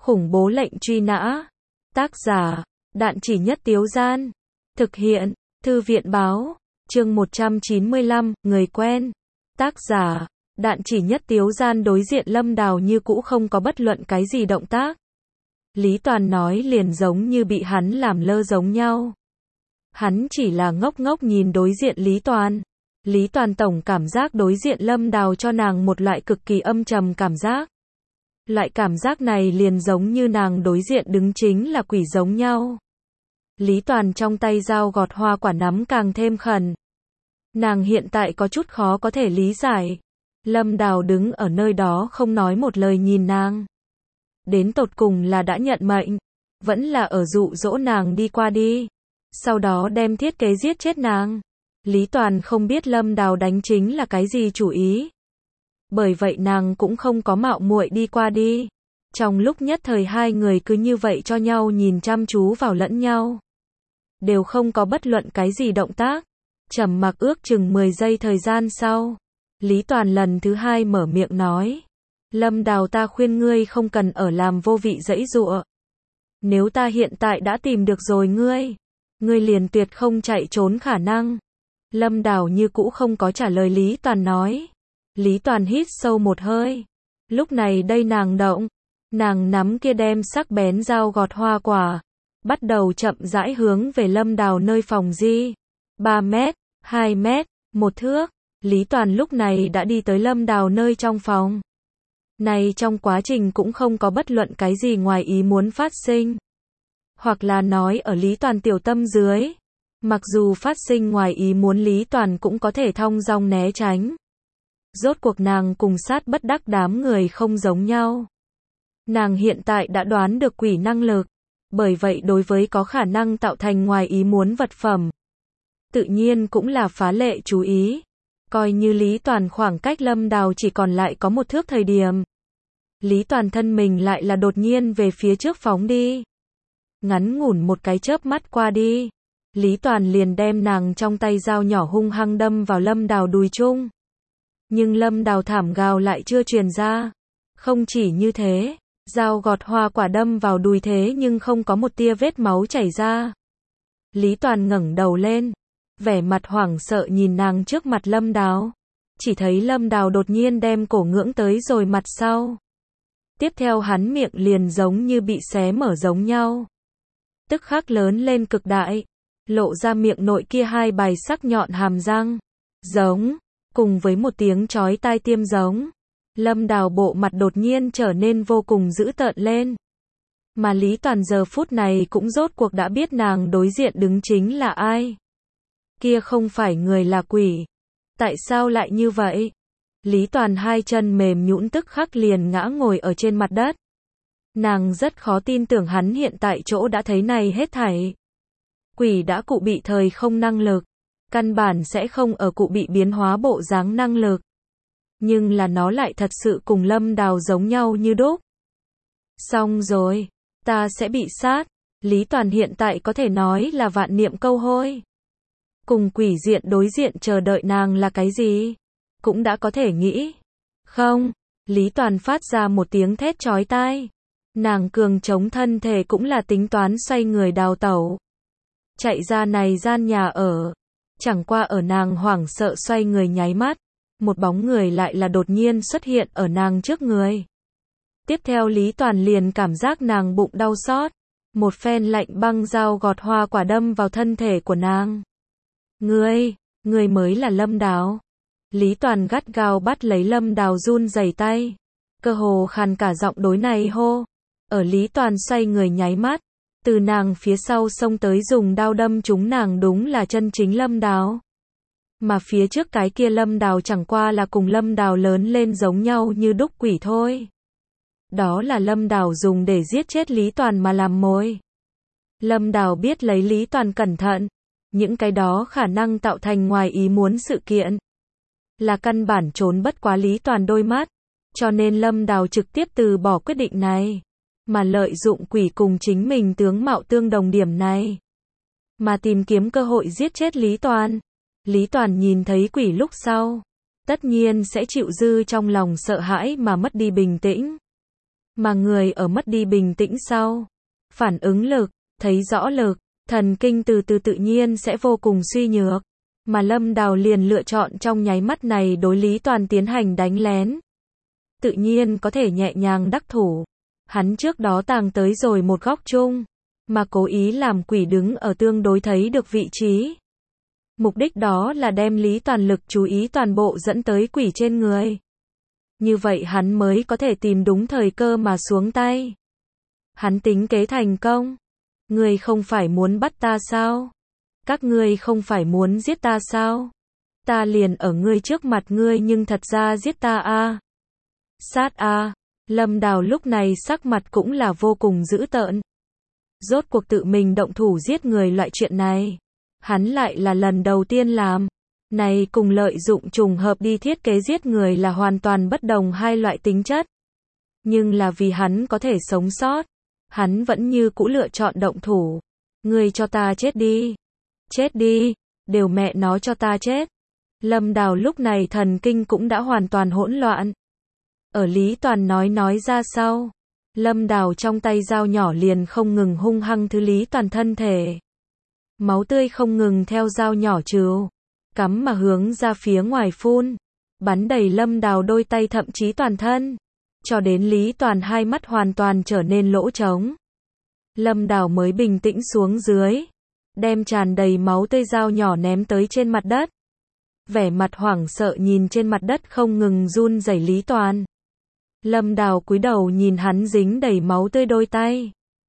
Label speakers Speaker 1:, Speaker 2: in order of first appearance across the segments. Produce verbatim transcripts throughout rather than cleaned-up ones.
Speaker 1: Khủng bố lệnh truy nã. Tác giả, Đạn Chỉ Nhất Tiếu Gian. Thực hiện, Thư viện Báo. Chương một trăm chín mươi lăm, người quen. Tác giả, Đạn Chỉ Nhất Tiếu Gian. Đối diện Lâm Đào như cũ không có bất luận cái gì động tác. Lý Toàn nói liền giống như bị hắn làm lơ giống nhau. Hắn chỉ là ngốc ngốc nhìn đối diện Lý Toàn. Lý Toàn tổng cảm giác đối diện Lâm Đào cho nàng một loại cực kỳ âm trầm cảm giác. Loại cảm giác này liền giống như nàng đối diện đứng chính là quỷ giống nhau. Lý Toàn trong tay dao gọt hoa quả nắm càng thêm khẩn. Nàng hiện tại có chút khó có thể lý giải. Lâm Đào đứng ở nơi đó không nói một lời nhìn nàng. Đến tột cùng là đã nhận mệnh, vẫn là ở dụ dỗ nàng đi qua đi. Sau đó đem thiết kế giết chết nàng. Lý Toàn không biết Lâm Đào đánh chính là cái gì chủ ý. Bởi vậy nàng cũng không có mạo muội đi qua đi. Trong lúc nhất thời hai người cứ như vậy cho nhau nhìn chăm chú vào lẫn nhau. Đều không có bất luận cái gì động tác. Trầm mặc ước chừng mười giây thời gian sau. Lý Toàn lần thứ hai mở miệng nói. Lâm Đào, ta khuyên ngươi không cần ở làm vô vị giãy giụa. Nếu ta hiện tại đã tìm được rồi ngươi, ngươi liền tuyệt không chạy trốn khả năng. Lâm Đào như cũ không có trả lời Lý Toàn nói. Lý Toàn hít sâu một hơi. Lúc này đây nàng động. Nàng nắm kia đem sắc bén dao gọt hoa quả. Bắt đầu chậm rãi hướng về Lâm Đào nơi phòng di. ba mét, hai mét, một thước. Lý Toàn lúc này đã đi tới Lâm Đào nơi trong phòng. Này trong quá trình cũng không có bất luận cái gì ngoài ý muốn phát sinh. Hoặc là nói ở Lý Toàn tiểu tâm dưới. Mặc dù phát sinh ngoài ý muốn Lý Toàn cũng có thể thong dong né tránh. Rốt cuộc nàng cùng sát bất đắc đám người không giống nhau. Nàng hiện tại đã đoán được quỷ năng lực. Bởi vậy đối với có khả năng tạo thành ngoài ý muốn vật phẩm. Tự nhiên cũng là phá lệ chú ý. Coi như Lý Toàn khoảng cách Lâm Đào chỉ còn lại có một thước thời điểm. Lý Toàn thân mình lại là đột nhiên về phía trước phóng đi. Ngắn ngủn một cái chớp mắt qua đi. Lý Toàn liền đem nàng trong tay dao nhỏ hung hăng đâm vào Lâm Đào đùi chung. Nhưng Lâm Đào thảm gào lại chưa truyền ra. Không chỉ như thế, dao gọt hoa quả đâm vào đùi thế nhưng không có một tia vết máu chảy ra. Lý Toàn ngẩng đầu lên, vẻ mặt hoảng sợ nhìn nàng trước mặt Lâm Đào. Chỉ thấy Lâm Đào đột nhiên đem cổ ngưỡng tới rồi mặt sau. Tiếp theo hắn miệng liền giống như bị xé mở giống nhau. Tức khắc lớn lên cực đại. Lộ ra miệng nội kia hai bài sắc nhọn hàm răng. Giống. Cùng với một tiếng chói tai tiêm giống. Lâm Đào bộ mặt đột nhiên trở nên vô cùng dữ tợn lên. Mà Lý Toàn giờ phút này cũng rốt cuộc đã biết nàng đối diện đứng chính là ai. Kia không phải người là quỷ. Tại sao lại như vậy? Lý Toàn hai chân mềm nhũn tức khắc liền ngã ngồi ở trên mặt đất. Nàng rất khó tin tưởng hắn hiện tại chỗ đã thấy này hết thảy. Quỷ đã cụ bị thời không năng lực. Căn bản sẽ không ở cụ bị biến hóa bộ dáng năng lực. Nhưng là nó lại thật sự cùng Lâm Đào giống nhau như đúc. Xong rồi. Ta sẽ bị sát. Lý Toàn hiện tại có thể nói là vạn niệm câu hôi. Cùng quỷ diện đối diện chờ đợi nàng là cái gì? Cũng đã có thể nghĩ. Không. Lý Toàn phát ra một tiếng thét chói tai. Nàng cường chống thân thể cũng là tính toán xoay người đào tẩu. Chạy ra này gian nhà ở. Chẳng qua ở nàng hoảng sợ xoay người nháy mắt. Một bóng người lại là đột nhiên xuất hiện ở nàng trước người. Tiếp theo Lý Toàn liền cảm giác nàng bụng đau xót. Một phen lạnh băng dao gọt hoa quả đâm vào thân thể của nàng. Ngươi, ngươi mới là Lâm Đào. Lý Toàn gắt gao bắt lấy Lâm Đào run rẩy tay. Cơ hồ khàn cả giọng đối này hô. Ở Lý Toàn xoay người nháy mắt. Từ nàng phía sau xông tới dùng đao đâm trúng nàng đúng là chân chính Lâm Đào. Mà phía trước cái kia Lâm Đào chẳng qua là cùng Lâm Đào lớn lên giống nhau như đúc quỷ thôi. Đó là Lâm Đào dùng để giết chết Lý Toàn mà làm mồi. Lâm Đào biết lấy Lý Toàn cẩn thận. Những cái đó khả năng tạo thành ngoài ý muốn sự kiện. Là căn bản trốn bất quá Lý Toàn đôi mắt. Cho nên Lâm Đào trực tiếp từ bỏ quyết định này. Mà lợi dụng quỷ cùng chính mình tướng mạo tương đồng điểm này. Mà tìm kiếm cơ hội giết chết Lý Toàn. Lý Toàn nhìn thấy quỷ lúc sau. Tất nhiên sẽ chịu dư trong lòng sợ hãi mà mất đi bình tĩnh. Mà người ở mất đi bình tĩnh sau, phản ứng lực, thấy rõ lực, thần kinh từ từ tự nhiên sẽ vô cùng suy nhược. Mà Lâm Đào liền lựa chọn trong nháy mắt này đối Lý Toàn tiến hành đánh lén. Tự nhiên có thể nhẹ nhàng đắc thủ. Hắn trước đó tàng tới rồi một góc chung, mà cố ý làm quỷ đứng ở tương đối thấy được vị trí. Mục đích đó là đem Lý Toàn lực chú ý toàn bộ dẫn tới quỷ trên người. Như vậy hắn mới có thể tìm đúng thời cơ mà xuống tay. Hắn tính kế thành công. Ngươi không phải muốn bắt ta sao? Các ngươi không phải muốn giết ta sao? Ta liền ở ngươi trước mặt ngươi nhưng thật ra giết ta a. Sát a. Lâm Đào lúc này sắc mặt cũng là vô cùng dữ tợn. Rốt cuộc tự mình động thủ giết người loại chuyện này, hắn lại là lần đầu tiên làm. Này cùng lợi dụng trùng hợp đi thiết kế giết người là hoàn toàn bất đồng hai loại tính chất. Nhưng là vì hắn có thể sống sót, hắn vẫn như cũ lựa chọn động thủ. Ngươi cho ta chết đi. Chết đi. Đều mẹ nó cho ta chết. Lâm Đào lúc này thần kinh cũng đã hoàn toàn hỗn loạn. Ở Lý Toàn nói nói ra sau, Lâm Đào trong tay dao nhỏ liền không ngừng hung hăng thứ Lý Toàn thân thể. Máu tươi không ngừng theo dao nhỏ trừ, cắm mà hướng ra phía ngoài phun, bắn đầy Lâm Đào đôi tay thậm chí toàn thân, cho đến Lý Toàn hai mắt hoàn toàn trở nên lỗ trống. Lâm Đào mới bình tĩnh xuống dưới, đem tràn đầy máu tươi dao nhỏ ném tới trên mặt đất. Vẻ mặt hoảng sợ nhìn trên mặt đất không ngừng run rẩy Lý Toàn. Lâm Đào cúi đầu nhìn hắn dính đầy máu tươi đôi tay.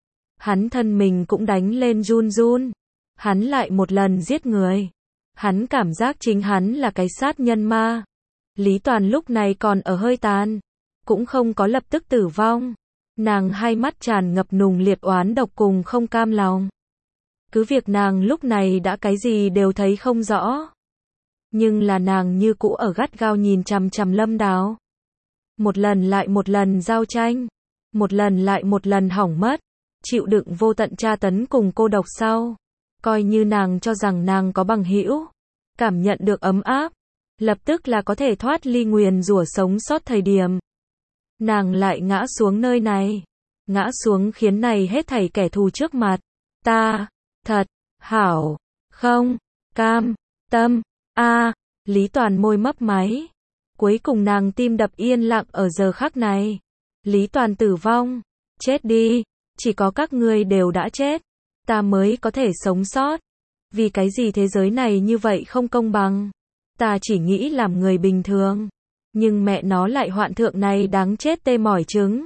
Speaker 1: Hắn thân mình cũng đánh lên run run. Hắn lại một lần giết người. Hắn cảm giác chính hắn là cái sát nhân ma. Lý Toàn lúc này còn ở hơi tàn, cũng không có lập tức tử vong. Nàng hai mắt tràn ngập nùng liệt oán độc cùng không cam lòng. Cứ việc nàng lúc này đã cái gì đều thấy không rõ. Nhưng là nàng như cũ ở gắt gao nhìn chằm chằm Lâm Đào. Một lần lại một lần giao tranh, một lần lại một lần hỏng mất, chịu đựng vô tận tra tấn cùng cô độc sau, coi như nàng cho rằng nàng có bằng hữu, cảm nhận được ấm áp, lập tức là có thể thoát ly nguyền rủa sống sót thời điểm. Nàng lại ngã xuống nơi này, ngã xuống khiến này hết thảy kẻ thù trước mặt, ta, thật, hảo, không, cam, tâm, a, Lý Toàn môi mấp máy. Cuối cùng nàng tim đập yên lặng ở giờ khắc này. Lý Toàn tử vong. Chết đi. Chỉ có các ngươi đều đã chết. Ta mới có thể sống sót. Vì cái gì thế giới này như vậy không công bằng. Ta chỉ nghĩ làm người bình thường. Nhưng mẹ nó lại hoạn thượng này đáng chết tê mỏi trứng.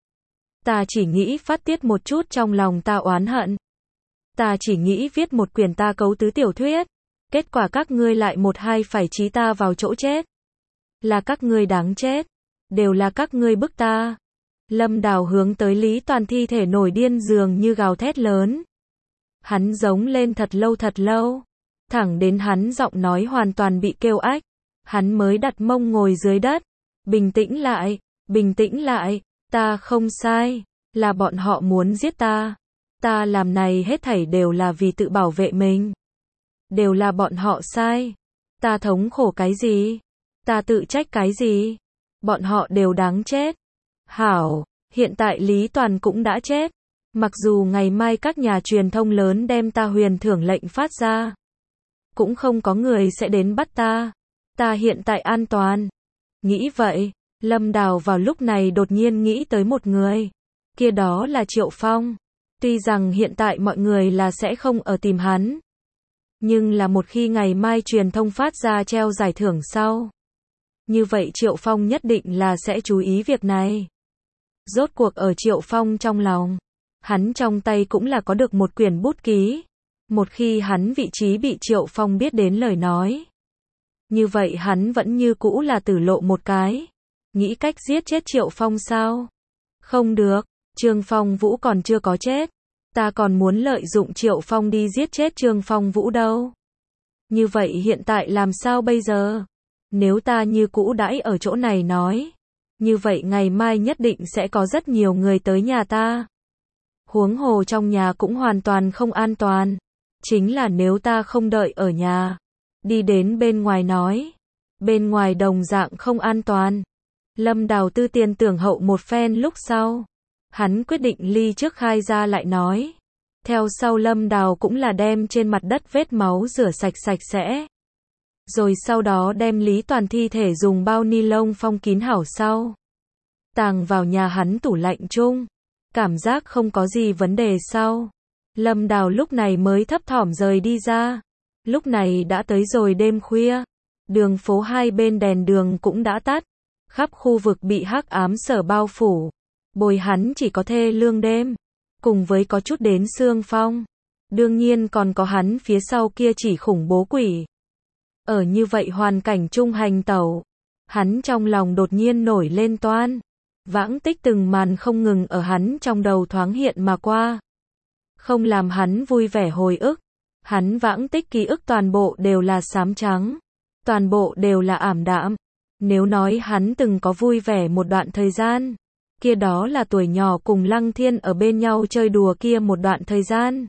Speaker 1: Ta chỉ nghĩ phát tiết một chút trong lòng ta oán hận. Ta chỉ nghĩ viết một quyển ta cấu tứ tiểu thuyết. Kết quả các ngươi lại một hai phải trí ta vào chỗ chết. Là các ngươi đáng chết. Đều là các ngươi bức ta. Lâm Đào hướng tới Lý Toàn thi thể nổi điên dường như gào thét lớn. Hắn giống lên thật lâu thật lâu. Thẳng đến hắn giọng nói hoàn toàn bị kêu ách. Hắn mới đặt mông ngồi dưới đất. Bình tĩnh lại, bình tĩnh lại. Ta không sai. Là bọn họ muốn giết ta. Ta làm này hết thảy đều là vì tự bảo vệ mình. Đều là bọn họ sai. Ta thống khổ cái gì? Ta tự trách cái gì? Bọn họ đều đáng chết. Hảo, hiện tại Lý Toàn cũng đã chết. Mặc dù ngày mai các nhà truyền thông lớn đem ta huyền thưởng lệnh phát ra, cũng không có người sẽ đến bắt ta. Ta hiện tại an toàn. Nghĩ vậy, Lâm Đào vào lúc này đột nhiên nghĩ tới một người. Kia đó là Triệu Phong. Tuy rằng hiện tại mọi người là sẽ không ở tìm hắn. Nhưng là một khi ngày mai truyền thông phát ra treo giải thưởng sau. Như vậy Triệu Phong nhất định là sẽ chú ý việc này. Rốt cuộc ở Triệu Phong trong lòng, hắn trong tay cũng là có được một quyển bút ký. Một khi hắn vị trí bị Triệu Phong biết đến lời nói, như vậy hắn vẫn như cũ là tử lộ một cái. Nghĩ cách giết chết Triệu Phong sao? Không được, Trương Phong Vũ còn chưa có chết. Ta còn muốn lợi dụng Triệu Phong đi giết chết Trương Phong Vũ đâu. Như vậy hiện tại làm sao bây giờ? Nếu ta như cũ đãi ở chỗ này nói, như vậy ngày mai nhất định sẽ có rất nhiều người tới nhà ta. Huống hồ trong nhà cũng hoàn toàn không an toàn. Chính là nếu ta không đợi ở nhà, đi đến bên ngoài nói, bên ngoài đồng dạng không an toàn. Lâm Đào tư tiền tưởng hậu một phen lúc sau. Hắn quyết định ly trước khai ra lại nói. Theo sau Lâm Đào cũng là đem trên mặt đất vết máu rửa sạch sạch sẽ. Rồi sau đó đem Lý Toàn thi thể dùng bao ni lông phong kín hảo sau. Tàng vào nhà hắn tủ lạnh chung. Cảm giác không có gì vấn đề sau. Lâm Đào lúc này mới thấp thỏm rời đi ra. Lúc này đã tới rồi đêm khuya. Đường phố hai bên đèn đường cũng đã tắt. Khắp khu vực bị hắc ám sở bao phủ. Bồi hắn chỉ có thê lương đêm. Cùng với có chút đến xương phong. Đương nhiên còn có hắn phía sau kia chỉ khủng bố quỷ. Ở như vậy hoàn cảnh trung hành tẩu. Hắn trong lòng đột nhiên nổi lên toan. Vãng tích từng màn không ngừng ở hắn trong đầu thoáng hiện mà qua. Không làm hắn vui vẻ hồi ức. Hắn vãng tích ký ức toàn bộ đều là xám trắng. Toàn bộ đều là ảm đạm. Nếu nói hắn từng có vui vẻ một đoạn thời gian, kia đó là tuổi nhỏ cùng Lăng Thiên ở bên nhau chơi đùa kia một đoạn thời gian.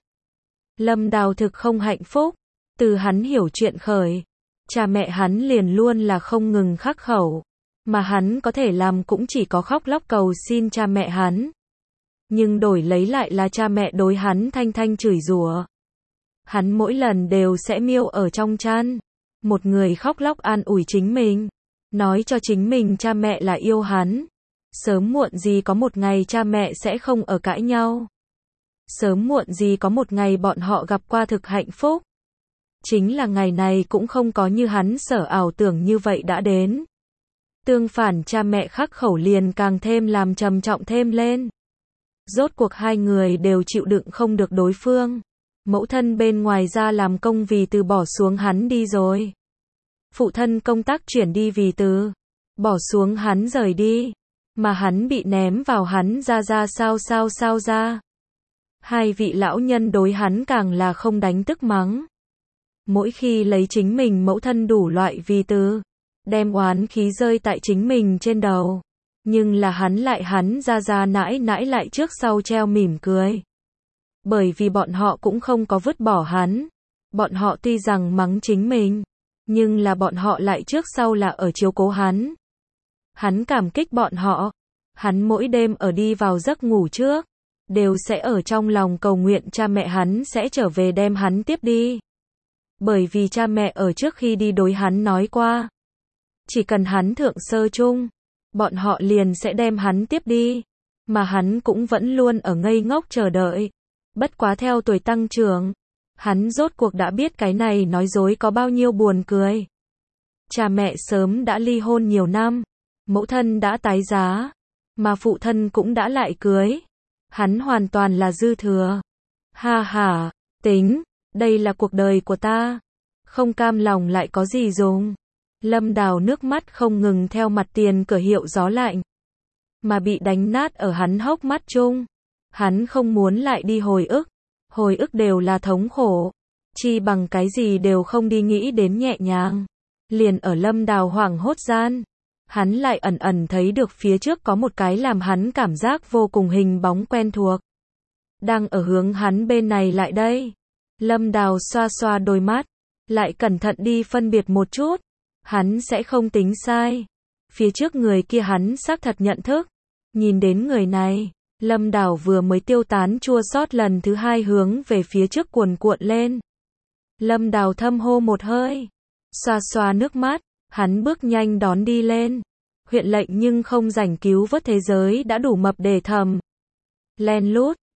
Speaker 1: Lâm Đào thực không hạnh phúc. Từ hắn hiểu chuyện khởi, cha mẹ hắn liền luôn là không ngừng khắc khẩu. Mà hắn có thể làm cũng chỉ có khóc lóc cầu xin cha mẹ hắn. Nhưng đổi lấy lại là cha mẹ đối hắn thanh thanh chửi rủa. Hắn mỗi lần đều sẽ miêu ở trong chăn. Một người khóc lóc an ủi chính mình. Nói cho chính mình cha mẹ là yêu hắn. Sớm muộn gì có một ngày cha mẹ sẽ không ở cãi nhau. Sớm muộn gì có một ngày bọn họ gặp qua thực hạnh phúc. Chính là ngày này cũng không có như hắn sở ảo tưởng như vậy đã đến. Tương phản cha mẹ khắc khẩu liền càng thêm làm trầm trọng thêm lên. Rốt cuộc hai người đều chịu đựng không được đối phương. Mẫu thân bên ngoài ra làm công vì từ bỏ xuống hắn đi rồi. Phụ thân công tác chuyển đi vì từ bỏ xuống hắn rời đi. Mà hắn bị ném vào hắn ra ra sao sao sao ra. Hai vị lão nhân đối hắn càng là không đánh tức mắng. Mỗi khi lấy chính mình mẫu thân đủ loại vì từ, đem oán khí rơi tại chính mình trên đầu. Nhưng là hắn lại hắn ra ra nãi nãi lại trước sau treo mỉm cười. Bởi vì bọn họ cũng không có vứt bỏ hắn. Bọn họ tuy rằng mắng chính mình, nhưng là bọn họ lại trước sau là ở chiếu cố hắn. Hắn cảm kích bọn họ. Hắn mỗi đêm ở đi vào giấc ngủ trước, đều sẽ ở trong lòng cầu nguyện cha mẹ hắn sẽ trở về đem hắn tiếp đi. Bởi vì cha mẹ ở trước khi đi đối hắn nói qua. Chỉ cần hắn thượng sơ chung, bọn họ liền sẽ đem hắn tiếp đi. Mà hắn cũng vẫn luôn ở ngây ngốc chờ đợi. Bất quá theo tuổi tăng trưởng, hắn rốt cuộc đã biết cái này nói dối có bao nhiêu buồn cười. Cha mẹ sớm đã ly hôn nhiều năm, mẫu thân đã tái giá, mà phụ thân cũng đã lại cưới. Hắn hoàn toàn là dư thừa. Ha ha, tính, đây là cuộc đời của ta. Không cam lòng lại có gì dùng. Lâm Đào nước mắt không ngừng theo mặt tiền cửa hiệu gió lạnh. Mà bị đánh nát ở hắn hốc mắt chung. Hắn không muốn lại đi hồi ức. Hồi ức đều là thống khổ. Chi bằng cái gì đều không đi nghĩ đến nhẹ nhàng. Liền ở Lâm Đào hoảng hốt gian. Hắn lại ẩn ẩn thấy được phía trước có một cái làm hắn cảm giác vô cùng hình bóng quen thuộc. Đang ở hướng hắn bên này lại đây. Lâm Đào xoa xoa đôi mắt. Lại cẩn thận đi phân biệt một chút. Hắn sẽ không tính sai. Phía trước người kia hắn xác thật nhận thức. Nhìn đến người này, Lâm Đào vừa mới tiêu tán chua xót lần thứ hai hướng về phía trước cuồn cuộn lên. Lâm Đào thâm hô một hơi. Xoa xoa nước mắt. Hắn bước nhanh đón đi lên. Huyện lệnh nhưng không rảnh cứu vớt thế giới đã đủ mập để thầm. Len lút,